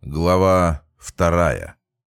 Глава 2.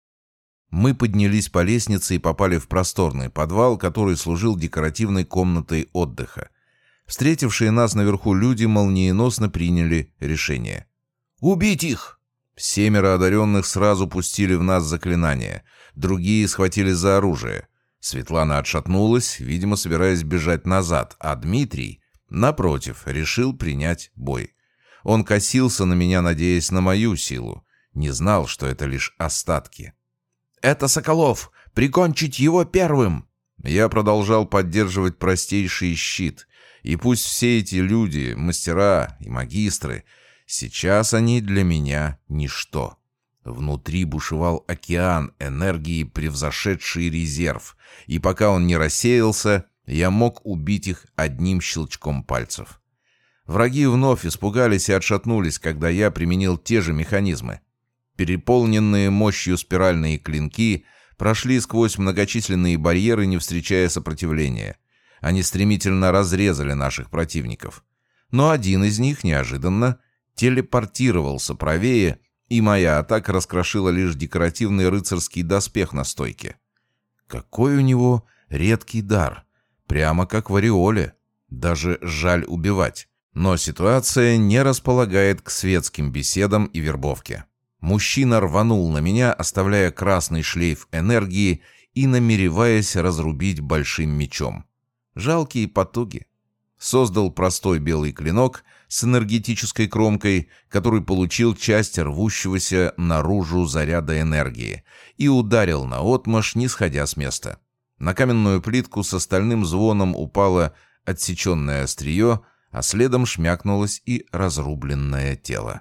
Мы поднялись по лестнице и попали в просторный подвал, который служил декоративной комнатой отдыха. Встретившие нас наверху люди молниеносно приняли решение. «Убить их!» 7 одаренных сразу пустили в нас заклинания. Другие схватились за оружие. Светлана отшатнулась, видимо, собираясь бежать назад, а Дмитрий, напротив, решил принять бой. Он косился на меня, надеясь на мою силу. Не знал, что это лишь остатки. «Это Соколов! Прикончить его первым!» Я продолжал поддерживать простейший щит. И пусть все эти люди, мастера и магистры, сейчас они для меня ничто. Внутри бушевал океан энергии, превзошедший резерв. И пока он не рассеялся, я мог убить их одним щелчком пальцев. Враги вновь испугались и отшатнулись, когда я применил те же механизмы. Переполненные мощью спиральные клинки прошли сквозь многочисленные барьеры, не встречая сопротивления. Они стремительно разрезали наших противников. Но один из них неожиданно телепортировался правее, и моя атака раскрошила лишь декоративный рыцарский доспех на стойке. Какой у него редкий дар, прямо как в ореоле. Даже жаль убивать. Но ситуация не располагает к светским беседам и вербовке. Мужчина рванул на меня, оставляя красный шлейф энергии и намереваясь разрубить большим мечом. Жалкие потуги. Создал простой белый клинок с энергетической кромкой, который получил часть рвущегося наружу заряда энергии, и ударил наотмашь, не сходя с места. На каменную плитку с остальным звоном упало отсеченное острие, а следом шмякнулось и разрубленное тело.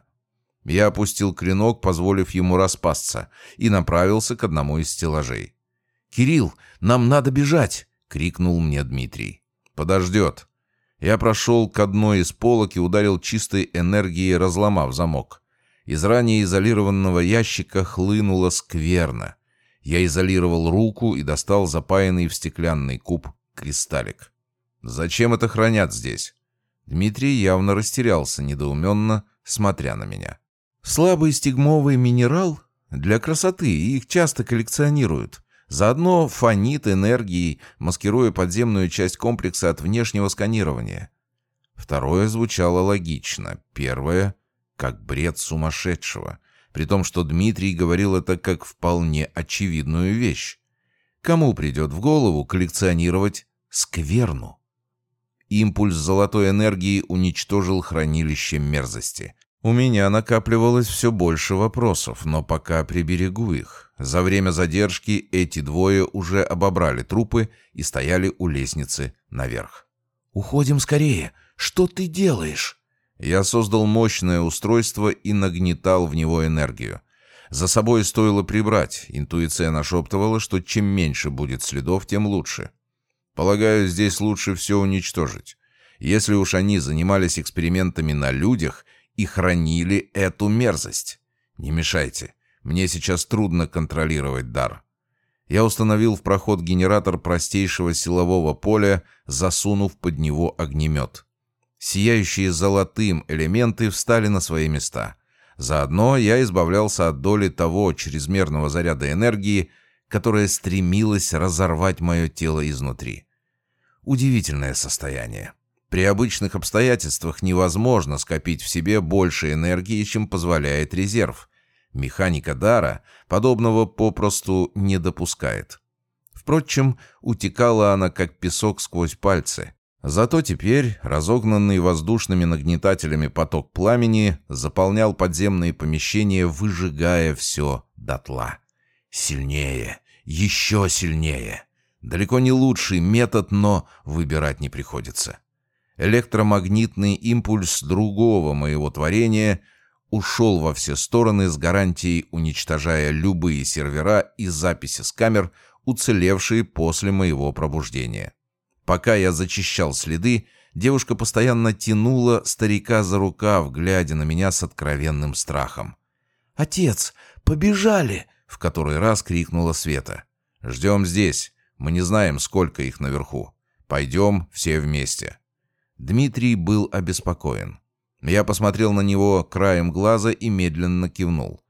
Я опустил клинок, позволив ему распасться, и направился к одному из стеллажей. «Кирилл, нам надо бежать!» — крикнул мне Дмитрий. «Подождет». Я прошел к одной из полок и ударил чистой энергией, разломав замок. Из ранее изолированного ящика хлынуло скверно. Я изолировал руку и достал запаянный в стеклянный куб кристаллик. «Зачем это хранят здесь?» Дмитрий явно растерялся, недоуменно смотря на меня. «Слабый стигмовый минерал для красоты, их часто коллекционируют. Заодно фонит энергией, маскируя подземную часть комплекса от внешнего сканирования». Второе звучало логично, первое — как бред сумасшедшего, при том, что Дмитрий говорил это как вполне очевидную вещь. Кому придет в голову коллекционировать скверну? Импульс золотой энергии уничтожил хранилище мерзости. У меня накапливалось все больше вопросов, но пока приберегу их. За время задержки эти двое уже обобрали трупы и стояли у лестницы наверх. «Уходим скорее! Что ты делаешь?» Я создал мощное устройство и нагнетал в него энергию. За собой стоило прибрать. Интуиция нашептывала, что чем меньше будет следов, тем лучше. Полагаю, здесь лучше все уничтожить. Если уж они занимались экспериментами на людях и хранили эту мерзость. Не мешайте. Мне сейчас трудно контролировать дар. Я установил в проход генератор простейшего силового поля, засунув под него огнемет. Сияющие золотым элементы встали на свои места. Заодно я избавлялся от доли того чрезмерного заряда энергии, которая стремилась разорвать мое тело изнутри. Удивительное состояние. При обычных обстоятельствах невозможно скопить в себе больше энергии, чем позволяет резерв. Механика дара подобного попросту не допускает. Впрочем, утекала она как песок сквозь пальцы. Зато теперь разогнанный воздушными нагнетателями поток пламени заполнял подземные помещения, выжигая все дотла. Сильнее, еще сильнее. Далеко не лучший метод, но выбирать не приходится. Электромагнитный импульс другого моего творения ушел во все стороны с гарантией, уничтожая любые сервера и записи с камер, уцелевшие после моего пробуждения. Пока я зачищал следы, девушка постоянно тянула старика за рукав, глядя на меня с откровенным страхом. «Отец, побежали!» — в который раз крикнула Света. «Ждем здесь. Мы не знаем, сколько их наверху. Пойдем все вместе». Дмитрий был обеспокоен. Я посмотрел на него краем глаза и медленно кивнул.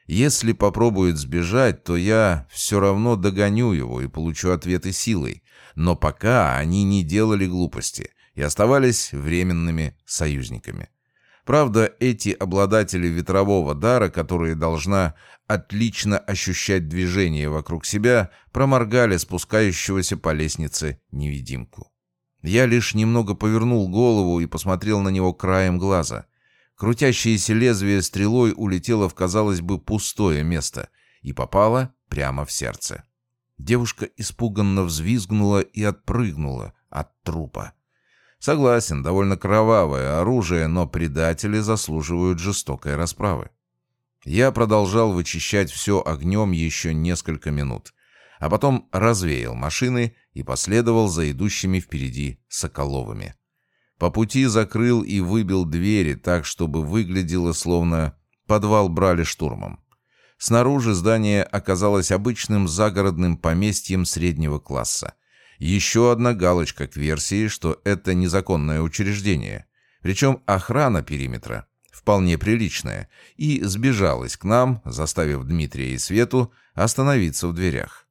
Если попробует сбежать, то я все равно догоню его и получу ответы силой. Но пока они не делали глупости и оставались временными союзниками. Правда, эти обладатели ветрового дара, которые должна отлично ощущать движение вокруг себя, проморгали спускающегося по лестнице невидимку. Я лишь немного повернул голову и посмотрел на него краем глаза. Крутящееся лезвие стрелой улетело в, казалось бы, пустое место и попало прямо в сердце. Девушка испуганно взвизгнула и отпрыгнула от трупа. Согласен, довольно кровавое оружие, но предатели заслуживают жестокой расправы. Я продолжал вычищать все огнем еще несколько минут, а потом развеял машины и последовал за идущими впереди Соколовыми. По пути закрыл и выбил двери так, чтобы выглядело, словно подвал брали штурмом. Снаружи здание оказалось обычным загородным поместьем среднего класса. Еще одна галочка к версии, что это незаконное учреждение. Причем охрана периметра вполне приличная и сбежалась к нам, заставив Дмитрия и Свету остановиться в дверях.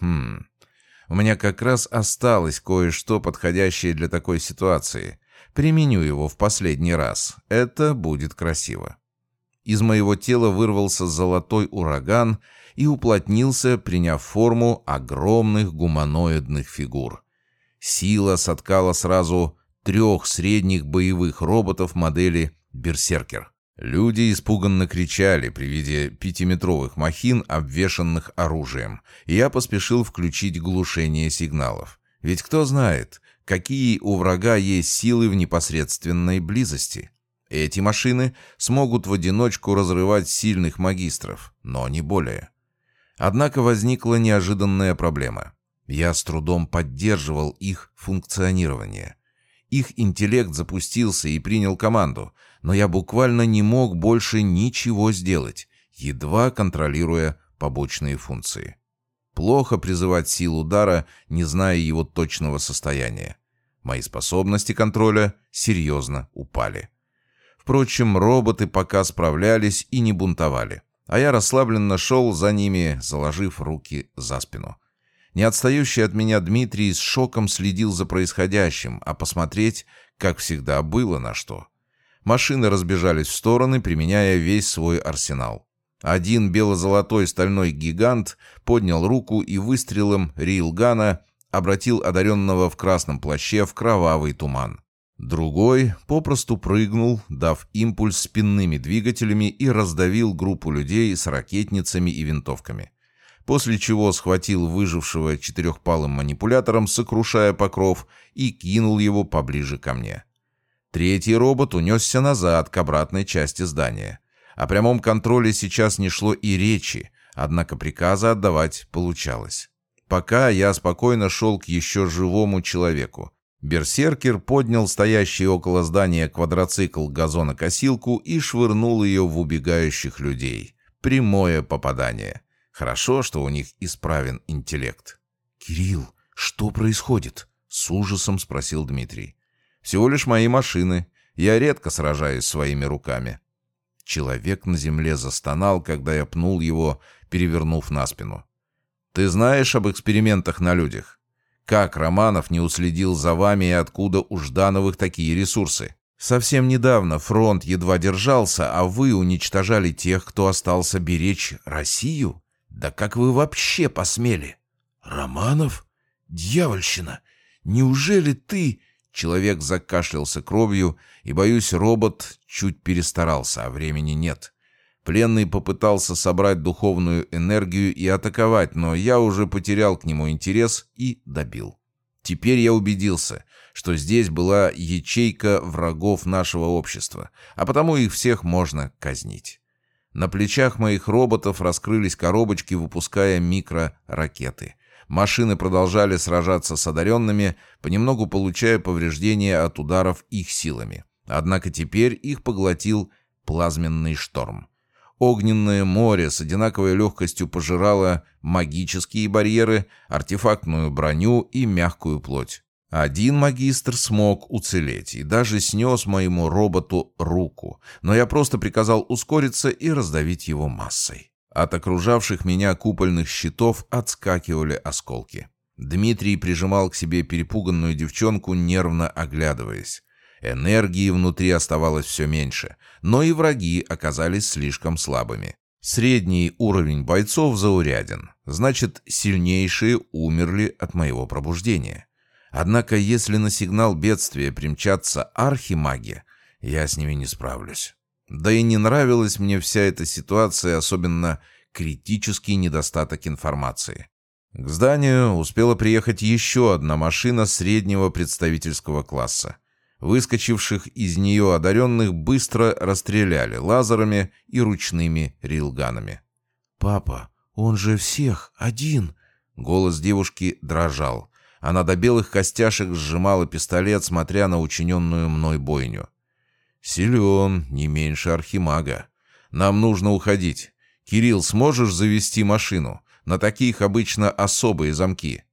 У меня как раз осталось кое-что подходящее для такой ситуации. Применю его в последний раз. Это будет красиво. Из моего тела вырвался золотой ураган и уплотнился, приняв форму огромных гуманоидных фигур. Сила соткала сразу 3 средних боевых роботов модели «Берсеркер». Люди испуганно кричали при виде 5-метровых махин, обвешанных оружием, и я поспешил включить глушение сигналов. Ведь кто знает, какие у врага есть силы в непосредственной близости. Эти машины смогут в одиночку разрывать сильных магистров, но не более. Однако возникла неожиданная проблема. Я с трудом поддерживал их функционирование. Их интеллект запустился и принял команду, но я буквально не мог больше ничего сделать, едва контролируя побочные функции. Плохо призывать силу дара, не зная его точного состояния. Мои способности контроля серьезно упали. Впрочем, роботы пока справлялись и не бунтовали, а я расслабленно шел за ними, заложив руки за спину. Не отстающий от меня Дмитрий с шоком следил за происходящим, а посмотреть, как всегда, было на что. Машины разбежались в стороны, применяя весь свой арсенал. Один бело-золотой стальной гигант поднял руку и выстрелом рейлгана обратил одаренного в красном плаще в кровавый туман. Другой попросту прыгнул, дав импульс спинными двигателями, и раздавил группу людей с ракетницами и винтовками. После чего схватил выжившего 4-палым манипулятором, сокрушая покров, и кинул его поближе ко мне. Третий робот унесся назад, к обратной части здания. О прямом контроле сейчас не шло и речи, однако приказа отдавать получалось. Пока я спокойно шел к еще живому человеку. Берсеркер поднял стоящий около здания квадроцикл газонокосилку и швырнул ее в убегающих людей. Прямое попадание. Хорошо, что у них исправен интеллект. «Кирилл, что происходит?» — с ужасом спросил Дмитрий. «Всего лишь мои машины. Я редко сражаюсь своими руками». Человек на земле застонал, когда я пнул его, перевернув на спину. «Ты знаешь об экспериментах на людях? Как Романов не уследил за вами и откуда у Ждановых такие ресурсы? Совсем недавно фронт едва держался, а вы уничтожали тех, кто остался беречь Россию? Да как вы вообще посмели?» «Романов? Дьявольщина! Неужели ты...» Человек закашлялся кровью, и, боюсь, робот чуть перестарался, а времени нет. Пленный попытался собрать духовную энергию и атаковать, но я уже потерял к нему интерес и добил. Теперь я убедился, что здесь была ячейка врагов нашего общества, а потому их всех можно казнить. На плечах моих роботов раскрылись коробочки, выпуская микроракеты. Машины продолжали сражаться с одаренными, понемногу получая повреждения от ударов их силами. Однако теперь их поглотил плазменный шторм. Огненное море с одинаковой легкостью пожирало магические барьеры, артефактную броню и мягкую плоть. Один магистр смог уцелеть и даже снес моему роботу руку, но я просто приказал ускориться и раздавить его массой. От окружавших меня купольных щитов отскакивали осколки. Дмитрий прижимал к себе перепуганную девчонку, нервно оглядываясь. Энергии внутри оставалось все меньше, но и враги оказались слишком слабыми. Средний уровень бойцов зауряден, значит, сильнейшие умерли от моего пробуждения. Однако, если на сигнал бедствия примчатся архимаги, я с ними не справлюсь. Да и не нравилась мне вся эта ситуация, особенно критический недостаток информации. К зданию успела приехать еще одна машина среднего представительского класса. Выскочивших из нее одаренных быстро расстреляли лазерами и ручными рейлганами. «Папа, он же всех один!» Голос девушки дрожал. Она до белых костяшек сжимала пистолет, смотря на учиненную мной бойню. «Силен, не меньше архимага. Нам нужно уходить. Кирилл, сможешь завести машину? На таких обычно особые замки».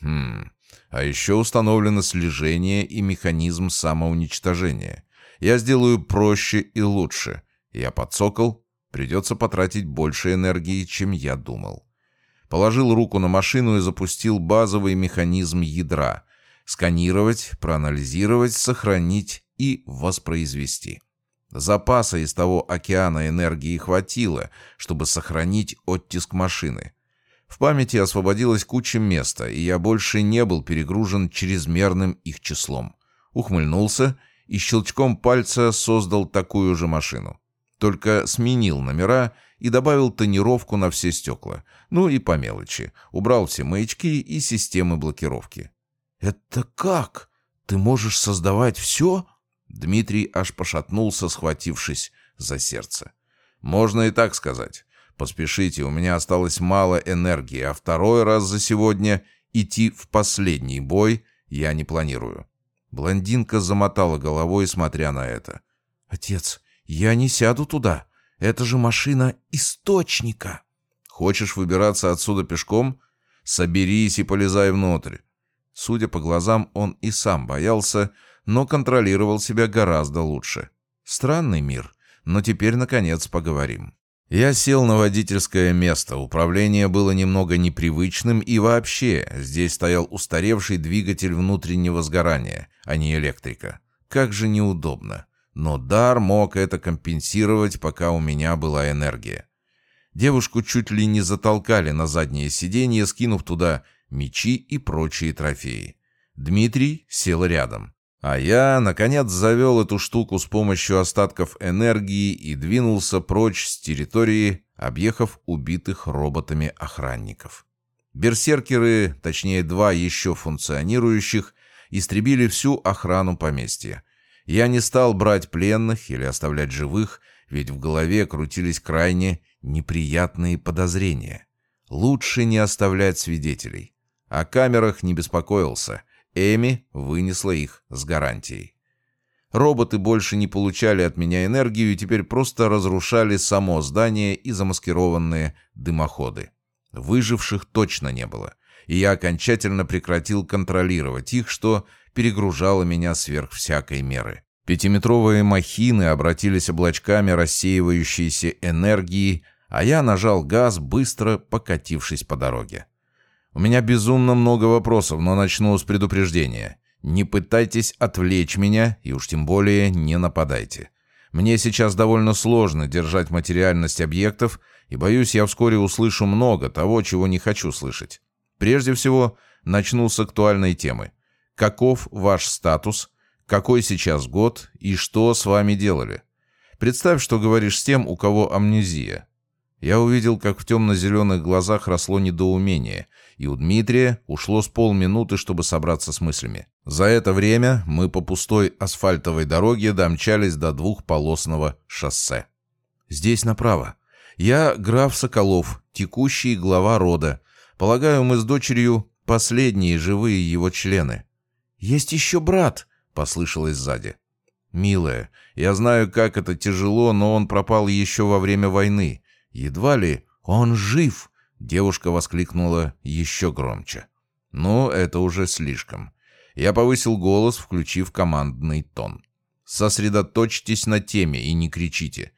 А еще установлено слежение и механизм самоуничтожения. Я сделаю проще и лучше. Я подсокол. Придется потратить больше энергии, чем я думал. Положил руку на машину и запустил базовый механизм ядра. Сканировать, проанализировать, сохранить и воспроизвести. Запаса из того океана энергии хватило, чтобы сохранить оттиск машины. В памяти освободилась куча места, и я больше не был перегружен чрезмерным их числом. Ухмыльнулся и щелчком пальца создал такую же машину. Только сменил номера и добавил тонировку на все стекла. Ну и по мелочи. Убрал все маячки и системы блокировки. «Это как? Ты можешь создавать все?» Дмитрий аж пошатнулся, схватившись за сердце. «Можно и так сказать. Поспешите, у меня осталось мало энергии, а второй раз за сегодня идти в последний бой я не планирую». Блондинка замотала головой, смотря на это. «Отец, я не сяду туда. Это же машина источника». «Хочешь выбираться отсюда пешком? Соберись и полезай внутрь». Судя по глазам, он и сам боялся, но контролировал себя гораздо лучше. Странный мир, но теперь, наконец, поговорим. Я сел на водительское место, управление было немного непривычным, и вообще здесь стоял устаревший двигатель внутреннего сгорания, а не электрика. Как же неудобно. Но дар мог это компенсировать, пока у меня была энергия. Девушку чуть ли не затолкали на заднее сиденье, скинув туда мечи и прочие трофеи. Дмитрий сел рядом. А я, наконец, завел эту штуку с помощью остатков энергии и двинулся прочь с территории, объехав убитых роботами охранников. Берсеркеры, точнее 2 еще функционирующих, истребили всю охрану поместья. Я не стал брать пленных или оставлять живых, ведь в голове крутились крайне неприятные подозрения. Лучше не оставлять свидетелей. О камерах не беспокоился. Эми вынесла их с гарантией. Роботы больше не получали от меня энергию и теперь просто разрушали само здание и замаскированные дымоходы. Выживших точно не было, и я окончательно прекратил контролировать их, что перегружало меня сверх всякой меры. 5-метровые махины обратились облачками рассеивающейся энергии, а я нажал газ, быстро покатившись по дороге. У меня безумно много вопросов, но начну с предупреждения. Не пытайтесь отвлечь меня, и уж тем более не нападайте. Мне сейчас довольно сложно держать материальность объектов, и, боюсь, я вскоре услышу много того, чего не хочу слышать. Прежде всего, начну с актуальной темы. Каков ваш статус, какой сейчас год и что с вами делали? Представь, что говоришь с тем, у кого амнезия. Я увидел, как в темно-зеленых глазах росло недоумение, и у Дмитрия ушло с полминуты, чтобы собраться с мыслями. За это время мы по пустой асфальтовой дороге домчались до 2-полосного шоссе. Здесь направо. Я граф Соколов, текущий глава рода. Полагаю, мы с дочерью последние живые его члены. «Есть еще брат», — послышалось сзади. «Милая, я знаю, как это тяжело, но он пропал еще во время войны. Едва ли он жив!» Девушка воскликнула еще громче. Но это уже слишком. Я повысил голос, включив командный тон. «Сосредоточьтесь на теме и не кричите.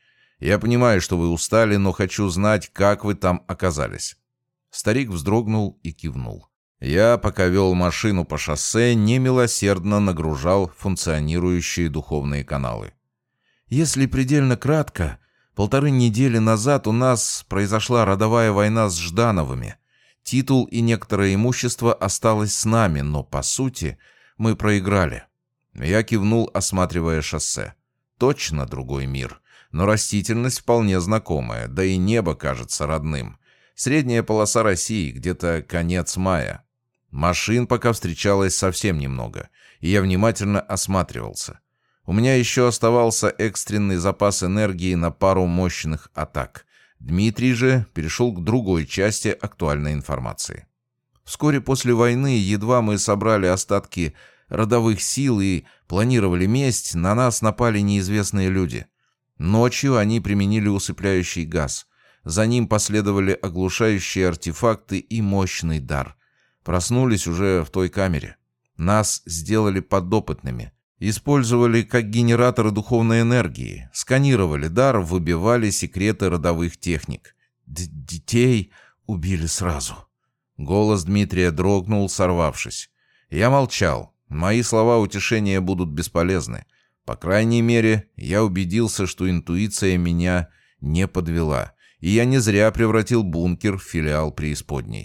Я понимаю, что вы устали, но хочу знать, как вы там оказались». Старик вздрогнул и кивнул. Я, пока вел машину по шоссе, немилосердно нагружал функционирующие духовные каналы. Если предельно кратко, 1,5 недели назад у нас произошла родовая война с Ждановыми. Титул и некоторое имущество осталось с нами, но, по сути, мы проиграли. Я кивнул, осматривая шоссе. Точно другой мир, но растительность вполне знакомая, да и небо кажется родным. Средняя полоса России, где-то конец мая. Машин пока встречалось совсем немного, и я внимательно осматривался. У меня еще оставался экстренный запас энергии на пару мощных атак. Дмитрий же перешел к другой части актуальной информации. Вскоре после войны, едва мы собрали остатки родовых сил и планировали месть, на нас напали неизвестные люди. Ночью они применили усыпляющий газ. За ним последовали оглушающие артефакты и мощный дар. Проснулись уже в той камере. Нас сделали подопытными. Использовали как генераторы духовной энергии. Сканировали дар, выбивали секреты родовых техник. Детей убили сразу. Голос Дмитрия дрогнул, сорвавшись. Я молчал. Мои слова утешения будут бесполезны. По крайней мере, я убедился, что интуиция меня не подвела. И я не зря превратил бункер в филиал преисподней.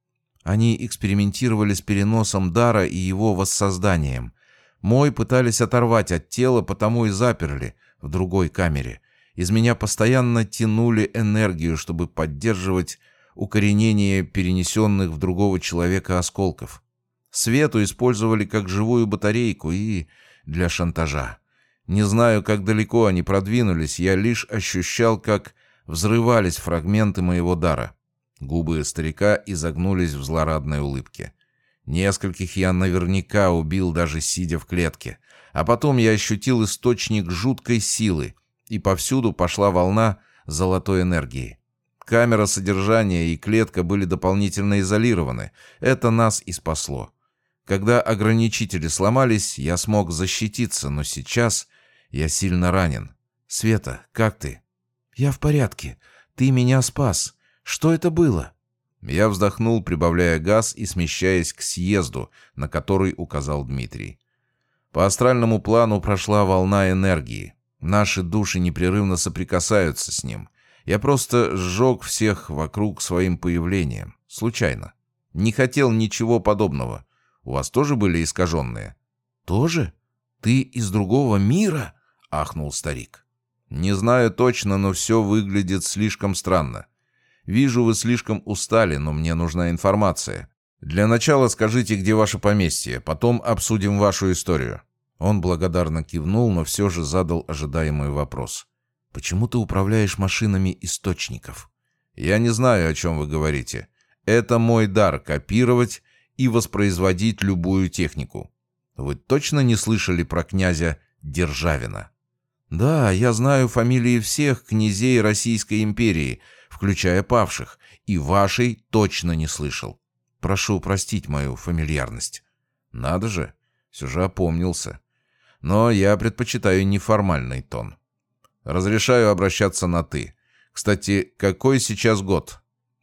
Они экспериментировали с переносом дара и его воссозданием. Мой пытались оторвать от тела, потому и заперли в другой камере. Из меня постоянно тянули энергию, чтобы поддерживать укоренение перенесенных в другого человека осколков. Свету использовали как живую батарейку и для шантажа. Не знаю, как далеко они продвинулись, я лишь ощущал, как взрывались фрагменты моего дара. Губы старика изогнулись в злорадной улыбке. Нескольких я наверняка убил, даже сидя в клетке. А потом я ощутил источник жуткой силы, и повсюду пошла волна золотой энергии. Камера содержания и клетка были дополнительно изолированы. Это нас и спасло. Когда ограничители сломались, я смог защититься, но сейчас я сильно ранен. «Света, как ты?» «Я в порядке. Ты меня спас. Что это было?» Я вздохнул, прибавляя газ и смещаясь к съезду, на который указал Дмитрий. По астральному плану прошла волна энергии. Наши души непрерывно соприкасаются с ним. Я просто сжег всех вокруг своим появлением. Случайно. Не хотел ничего подобного. У вас тоже были искаженные? «Тоже? Ты из другого мира?» — ахнул старик. «Не знаю точно, но все выглядит слишком странно. Вижу, вы слишком устали, но мне нужна информация. Для начала скажите, где ваше поместье, потом обсудим вашу историю». Он благодарно кивнул, но все же задал ожидаемый вопрос. «Почему ты управляешь машинами источников?» «Я не знаю, о чем вы говорите. Это мой дар — копировать и воспроизводить любую технику. Вы точно не слышали про князя Державина?» «Да, я знаю фамилии всех князей Российской империи, включая павших, и вашей точно не слышал. Прошу простить мою фамильярность». «Надо же, все же опомнился. Но я предпочитаю неформальный тон. Разрешаю обращаться на «ты». Кстати, какой сейчас год?»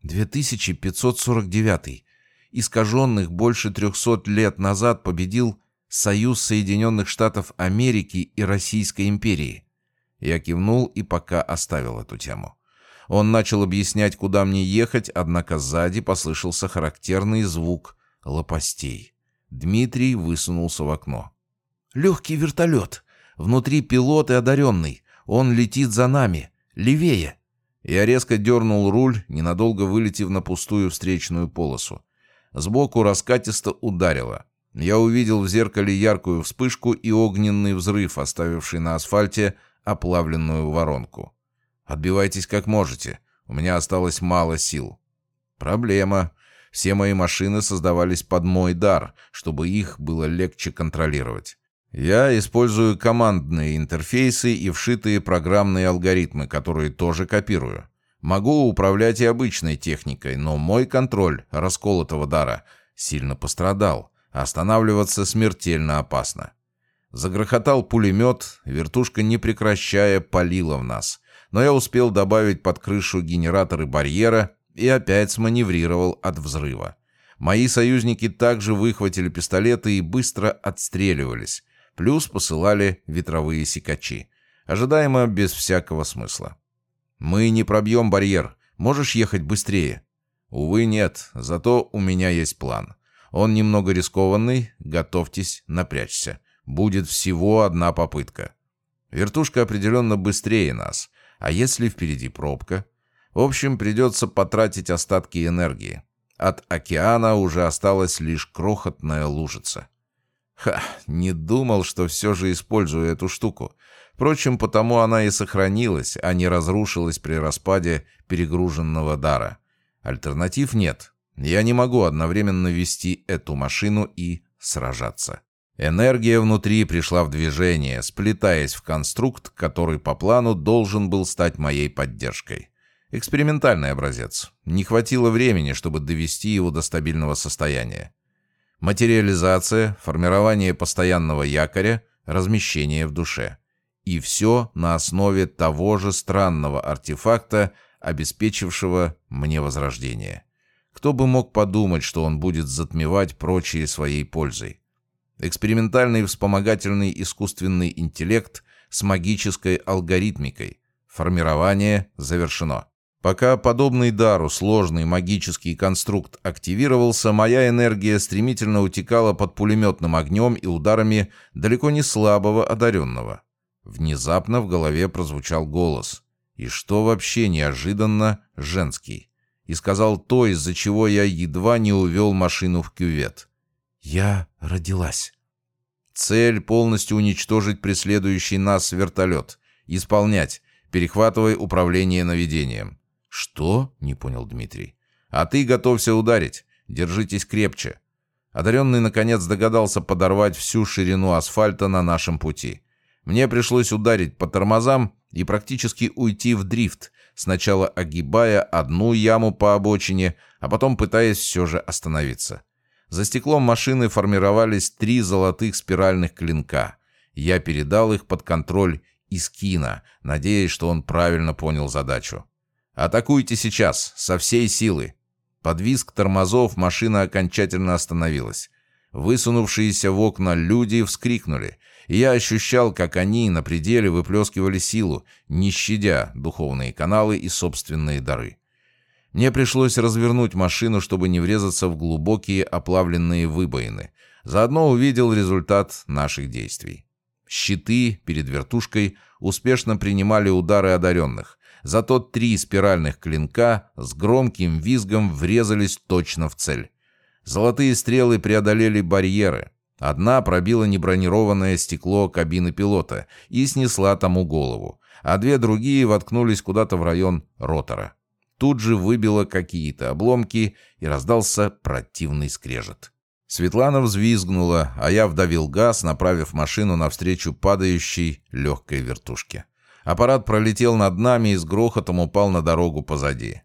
2549. Искаженных больше 300 лет назад победил Союз Соединенных Штатов Америки и Российской империи. Я кивнул и пока оставил эту тему. Он начал объяснять, куда мне ехать, однако сзади послышался характерный звук лопастей. Дмитрий высунулся в окно. «Легкий вертолет. Внутри пилот и одаренный. Он летит за нами. Левее». Я резко дернул руль, ненадолго вылетев на пустую встречную полосу. Сбоку раскатисто ударило. Я увидел в зеркале яркую вспышку и огненный взрыв, оставивший на асфальте оплавленную воронку. «Отбивайтесь как можете. У меня осталось мало сил». «Проблема. Все мои машины создавались под мой дар, чтобы их было легче контролировать. Я использую командные интерфейсы и вшитые программные алгоритмы, которые тоже копирую. Могу управлять и обычной техникой, но мой контроль расколотого дара сильно пострадал. Останавливаться смертельно опасно». Загрохотал пулемет, вертушка, не прекращая, палила в нас. но я успел добавить под крышу генераторы барьера и опять сманеврировал от взрыва. Мои союзники также выхватили пистолеты и быстро отстреливались, плюс посылали ветровые секачи. Ожидаемо без всякого смысла. «Мы не пробьем барьер. Можешь ехать быстрее?» «Увы, нет. Зато у меня есть план. Он немного рискованный. Готовьтесь напрячься. Будет всего одна попытка. Вертушка определенно быстрее нас. А если впереди пробка? В общем, придется потратить остатки энергии. От океана уже осталась лишь крохотная лужица. Не думал, что все же использую эту штуку. Впрочем, потому она и сохранилась, а не разрушилась при распаде перегруженного дара. Альтернатив нет. Я не могу одновременно вести эту машину и сражаться. Энергия внутри пришла в движение, сплетаясь в конструкт, который по плану должен был стать моей поддержкой. Экспериментальный образец. Не хватило времени, чтобы довести его до стабильного состояния. Материализация, формирование постоянного якоря, размещение в душе. И все на основе того же странного артефакта, обеспечившего мне возрождение. Кто бы мог подумать, что он будет затмевать прочие своей пользой. Экспериментальный вспомогательный искусственный интеллект с магической алгоритмикой. Формирование завершено. Пока подобный дару сложный магический конструкт активировался, моя энергия стремительно утекала под пулеметным огнем и ударами далеко не слабого одаренного. Внезапно в голове прозвучал голос. И что вообще неожиданно, женский. И сказал то, из-за чего я едва не увел машину в кювет. «Я родилась». Цель — полностью уничтожить преследующий нас вертолет. Исполнять. Перехватывай управление наведением. «Что?» — не понял Дмитрий. «А ты готовься ударить. Держитесь крепче». Одаренный, наконец, догадался подорвать всю ширину асфальта на нашем пути. Мне пришлось ударить по тормозам и практически уйти в дрифт, сначала огибая одну яму по обочине, а потом пытаясь все же остановиться. За стеклом машины формировались 3 золотых спиральных клинка. Я передал их под контроль Искина, надеясь, что он правильно понял задачу. «Атакуйте сейчас, со всей силы!» Под визг тормозов машина окончательно остановилась. Высунувшиеся в окна люди вскрикнули, и я ощущал, как они на пределе выплескивали силу, не щадя духовные каналы и собственные дары. Мне пришлось развернуть машину, чтобы не врезаться в глубокие оплавленные выбоины. Заодно увидел результат наших действий. Щиты перед вертушкой успешно принимали удары одаренных, зато 3 спиральных клинка с громким визгом врезались точно в цель. Золотые стрелы преодолели барьеры. Одна пробила небронированное стекло кабины пилота и снесла тому голову, а 2 другие воткнулись куда-то в район ротора. Тут же выбило какие-то обломки и раздался противный скрежет. Светлана взвизгнула, а я вдавил газ, направив машину навстречу падающей легкой вертушке. Аппарат пролетел над нами и с грохотом упал на дорогу позади.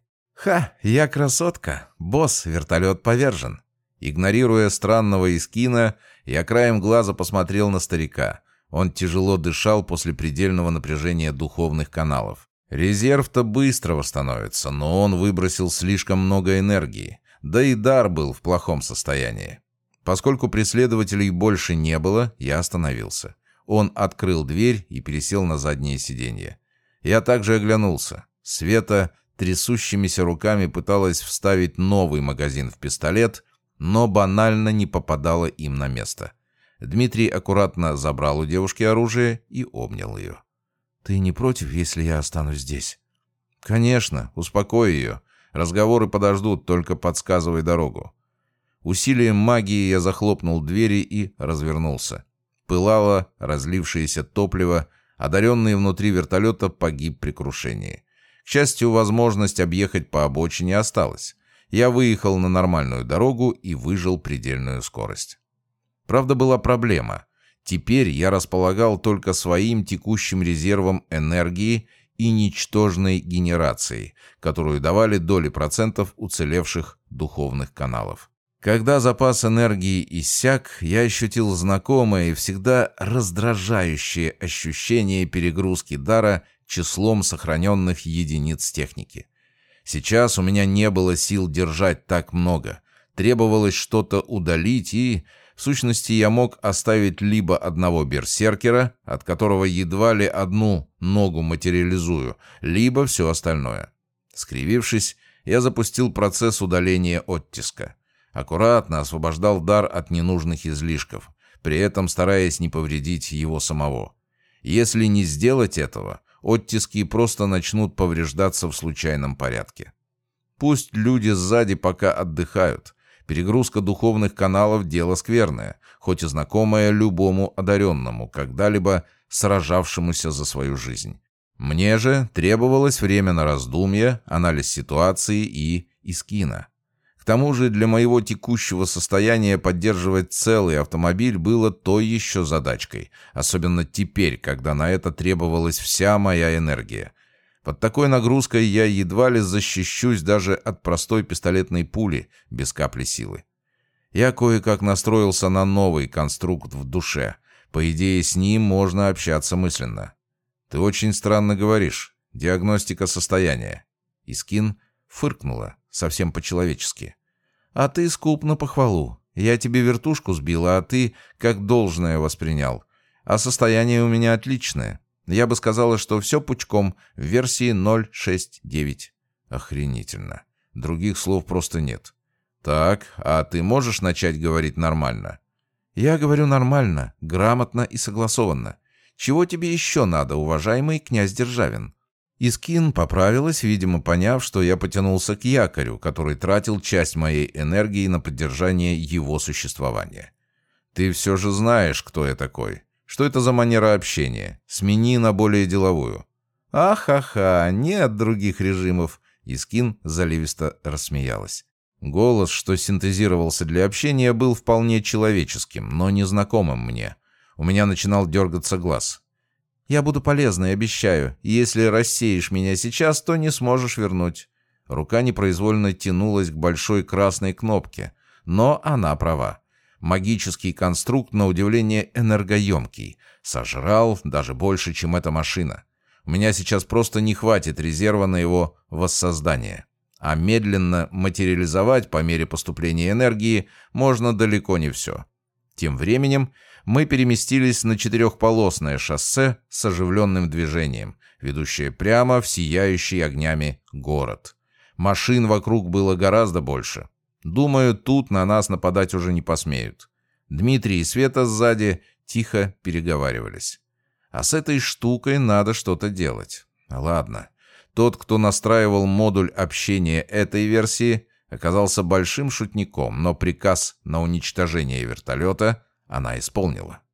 Я красотка! Босс, вертолет повержен!» Игнорируя странного Искина, я краем глаза посмотрел на старика. Он тяжело дышал после предельного напряжения духовных каналов. Резерв-то быстро восстановится, но он выбросил слишком много энергии. Да и дар был в плохом состоянии. Поскольку преследователей больше не было, я остановился. Он открыл дверь и пересел на заднее сиденье. Я также оглянулся. Света трясущимися руками пыталась вставить новый магазин в пистолет, но банально не попадала им на место. Дмитрий аккуратно забрал у девушки оружие и обнял ее. «Ты не против, если я останусь здесь?» «Конечно, успокой ее. Разговоры подождут, только подсказывай дорогу». Усилием магии я захлопнул двери и развернулся. Пылало разлившееся топливо, одаренный внутри вертолета погиб при крушении. К счастью, возможность объехать по обочине осталась. Я выехал на нормальную дорогу и выжал предельную скорость. Правда, была проблема. Теперь я располагал только своим текущим резервом энергии и ничтожной генерацией, которую давали доли процентов уцелевших духовных каналов. Когда запас энергии иссяк, я ощутил знакомое и всегда раздражающее ощущение перегрузки дара числом сохраненных единиц техники. Сейчас у меня не было сил держать так много. Требовалось что-то удалить, и, в сущности, я мог оставить либо одного берсеркера, от которого едва ли одну ногу материализую, либо все остальное. Скривившись, я запустил процесс удаления оттиска. Аккуратно освобождал дар от ненужных излишков, при этом стараясь не повредить его самого. Если не сделать этого, оттиски просто начнут повреждаться в случайном порядке. Пусть люди сзади пока отдыхают. Перегрузка духовных каналов – дело скверное, хоть и знакомое любому одаренному, когда-либо сражавшемуся за свою жизнь. Мне же требовалось время на раздумье, анализ ситуации и Искина. К тому же для моего текущего состояния поддерживать целый автомобиль было той еще задачкой, особенно теперь, когда на это требовалась вся моя энергия. Под такой нагрузкой я едва ли защищусь даже от простой пистолетной пули без капли силы. Я кое-как настроился на новый конструкт в душе. По идее, с ним можно общаться мысленно. «Ты очень странно говоришь. Диагностика состояния». Искин фыркнула, совсем по-человечески. «А ты скуп на похвалу. Я тебе вертушку сбила, а ты как должное воспринял. А состояние у меня отличное. Я бы сказала, что все пучком в версии 0.6.9». Охренительно. Других слов просто нет. «Так, а ты можешь начать говорить нормально?» «Я говорю нормально, грамотно и согласованно. Чего тебе еще надо, уважаемый князь Державин?» Искин поправилась, видимо, поняв, что я потянулся к якорю, который тратил часть моей энергии на поддержание его существования. «Ты все же знаешь, кто я такой. Что это за манера общения? Смени на более деловую». «Ахаха, нет других режимов», — Искин заливисто рассмеялась. Голос, что синтезировался для общения, был вполне человеческим, но незнакомым мне. У меня начинал дергаться глаз. «Я буду полезной, обещаю. Если рассеешь меня сейчас, то не сможешь вернуть». Рука непроизвольно тянулась к большой красной кнопке. Но она права. Магический конструкт, на удивление, энергоемкий. Сожрал даже больше, чем эта машина. У меня сейчас просто не хватит резерва на его воссоздание. А медленно материализовать по мере поступления энергии можно далеко не все. Тем временем мы переместились на четырехполосное шоссе с оживленным движением, ведущее прямо в сияющий огнями город. Машин вокруг было гораздо больше. Думаю, тут на нас нападать уже не посмеют. Дмитрий и Света сзади тихо переговаривались. А с этой штукой надо что-то делать. Ладно. Тот, кто настраивал модуль общения этой версии, оказался большим шутником, но приказ на уничтожение вертолета она исполнила.